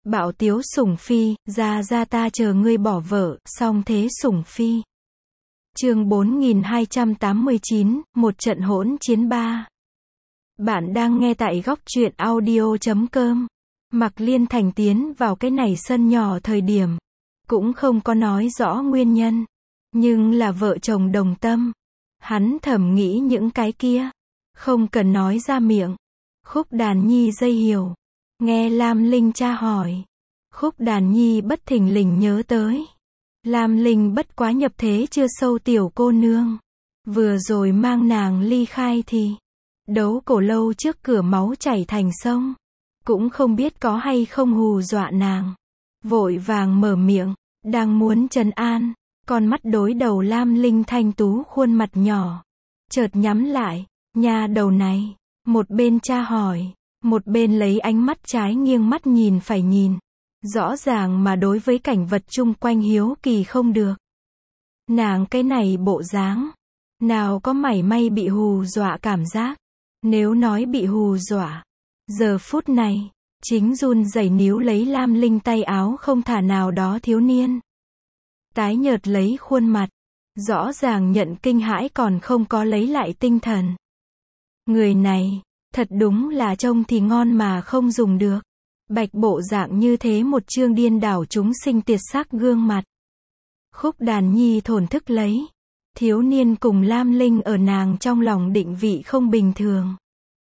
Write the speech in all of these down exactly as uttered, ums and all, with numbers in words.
Bạo tiếu sủng phi, ra ra ta chờ ngươi bỏ vợ, song thế sủng phi. Chương bốn nghìn hai trăm tám mươi chín, một trận hỗn chiến ba. Bạn đang nghe tại góc truyện audio chấm com. Mạc Liên Thành tiến vào cái này sân nhỏ thời điểm, cũng không có nói rõ nguyên nhân, nhưng là vợ chồng đồng tâm. Hắn thầm nghĩ những cái kia, không cần nói ra miệng. Khúc Đàn Nhi dây hiểu, nghe Lam Linh tra hỏi. Khúc Đàn Nhi bất thình lình nhớ tới. Lam Linh bất quá nhập thế chưa sâu tiểu cô nương. Vừa rồi mang nàng ly khai thì đấu cổ lâu trước cửa máu chảy thành sông. Cũng không biết có hay không hù dọa nàng. Vội vàng mở miệng, đang muốn trấn an. Con mắt đối đầu Lam Linh thanh tú khuôn mặt nhỏ. Chợt nhắm lại, nha đầu này. Một bên tra hỏi, một bên lấy ánh mắt trái nghiêng mắt nhìn phải nhìn. Rõ ràng mà đối với cảnh vật chung quanh hiếu kỳ không được. Nàng cái này bộ dáng, nào có mảy may bị hù dọa cảm giác. Nếu nói bị hù dọa, giờ phút này, chính run rẩy níu lấy Lam Linh tay áo không thả nào đó thiếu niên. Tái nhợt lấy khuôn mặt, rõ ràng nhận kinh hãi còn không có lấy lại tinh thần. Người này, thật đúng là trông thì ngon mà không dùng được. Bạch bộ dạng như thế một chương điên đảo chúng sinh tiệt xác gương mặt. Khúc Đàn Nhi thổn thức lấy. Thiếu niên cùng Lam Linh ở nàng trong lòng định vị không bình thường.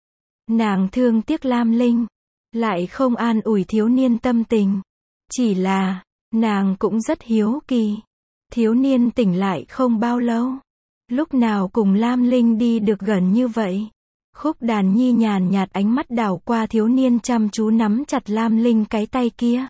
Nàng thương tiếc Lam Linh, lại không an ủi thiếu niên tâm tình. Chỉ là, nàng cũng rất hiếu kỳ. Thiếu niên tỉnh lại không bao lâu. Lúc nào cùng Lam Linh đi được gần như vậy. Khúc Đàn Nhi nhàn nhạt ánh mắt đảo qua thiếu niên chăm chú nắm chặt Lam Linh cái tay kia.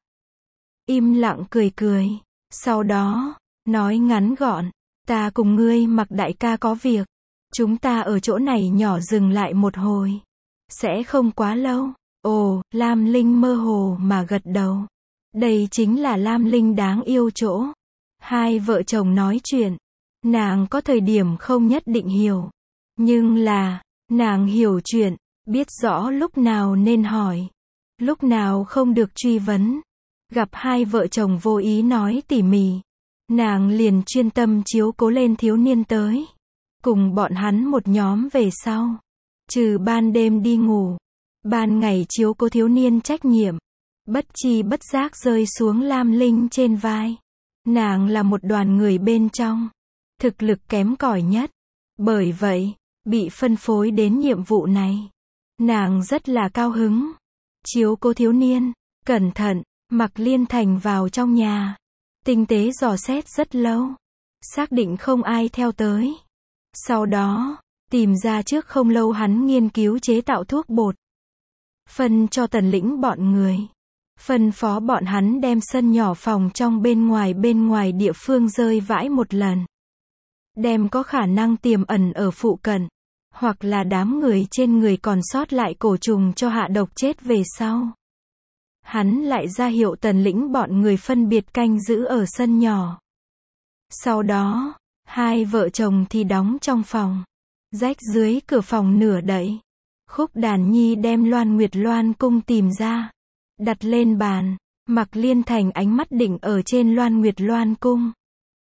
Im lặng cười cười. Sau đó, nói ngắn gọn. Ta cùng ngươi Mạc đại ca có việc. Chúng ta ở chỗ này nhỏ dừng lại một hồi. Sẽ không quá lâu. Ồ, Lam Linh mơ hồ mà gật đầu. Đây chính là Lam Linh đáng yêu chỗ. Hai vợ chồng nói chuyện. Nàng có thời điểm không nhất định hiểu. Nhưng là, nàng hiểu chuyện, biết rõ lúc nào nên hỏi. Lúc nào không được truy vấn. Gặp hai vợ chồng vô ý nói tỉ mỉ. Nàng liền chuyên tâm chiếu cố lên thiếu niên tới. Cùng bọn hắn một nhóm về sau. Trừ ban đêm đi ngủ. Ban ngày chiếu cố thiếu niên trách nhiệm. Bất chi bất giác rơi xuống Lam Linh trên vai. Nàng là một đoàn người bên trong. Thực lực kém cỏi nhất. Bởi vậy, bị phân phối đến nhiệm vụ này. Nàng rất là cao hứng. Chiếu cố thiếu niên. Cẩn thận, Mạc Liên Thành vào trong nhà. Tinh tế dò xét rất lâu. Xác định không ai theo tới. Sau đó, tìm ra trước không lâu hắn nghiên cứu chế tạo thuốc bột. Phân cho Tần Lĩnh bọn người. Phân phó bọn hắn đem sân nhỏ phòng trong bên ngoài bên ngoài địa phương rơi vãi một lần. Đem có khả năng tiềm ẩn ở phụ cận. Hoặc là đám người trên người còn sót lại cổ trùng cho hạ độc chết về sau. Hắn lại ra hiệu Tần Lĩnh bọn người phân biệt canh giữ ở sân nhỏ. Sau đó, hai vợ chồng thì đóng trong phòng. Rách dưới cửa phòng nửa đậy. Khúc Đàn Nhi đem Loan Nguyệt Loan cung tìm ra. Đặt lên bàn. Mạc Liên Thành ánh mắt định ở trên Loan Nguyệt Loan cung.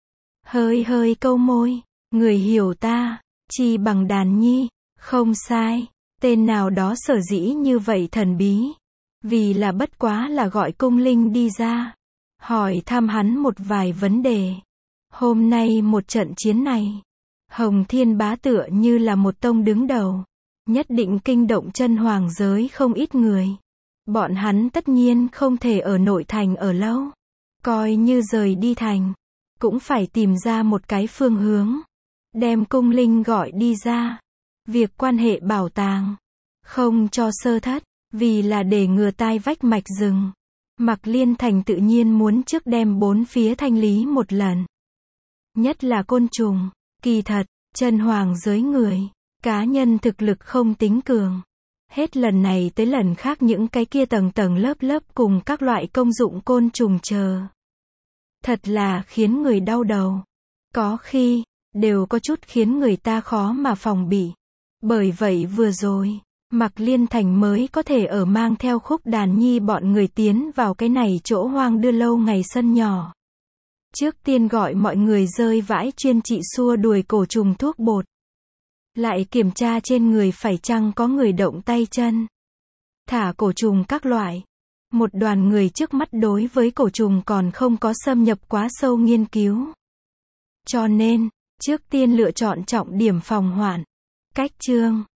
Hơi hơi câu môi. Người hiểu ta, chi bằng Đàn Nhi. Không sai. Tên nào đó sở dĩ như vậy thần bí. Vì là bất quá là gọi cung linh đi ra. Hỏi thăm hắn một vài vấn đề. Hôm nay một trận chiến này. Hồng Thiên Bá tựa như là một tông đứng đầu. Nhất định kinh động chân hoàng giới không ít người. Bọn hắn tất nhiên không thể ở nội thành ở lâu. Coi như rời đi thành. Cũng phải tìm ra một cái phương hướng. Đem cung linh gọi đi ra. Việc quan hệ bảo tàng. Không cho sơ thất. Vì là để ngừa tai vách mạch rừng. Mạc Liên Thành tự nhiên muốn trước đem bốn phía thanh lý một lần. Nhất là côn trùng. Kỳ thật, chân hoàng giới người. Cá nhân thực lực không tính cường. Hết lần này tới lần khác những cái kia tầng tầng lớp lớp cùng các loại công dụng côn trùng chờ. Thật là khiến người đau đầu. Có khi, đều có chút khiến người ta khó mà phòng bị. Bởi vậy vừa rồi, Mạc Liên Thành mới có thể ở mang theo Khúc Đàn Nhi bọn người tiến vào cái này chỗ hoang đưa lâu ngày sân nhỏ. Trước tiên gọi mọi người rơi vãi chuyên trị xua đuổi cổ trùng thuốc bột. Lại kiểm tra trên người phải chăng có người động tay chân. Thả cổ trùng các loại. Một đoàn người trước mắt đối với cổ trùng còn không có xâm nhập quá sâu nghiên cứu. Cho nên, trước tiên lựa chọn trọng điểm phòng hoạn. Cách chương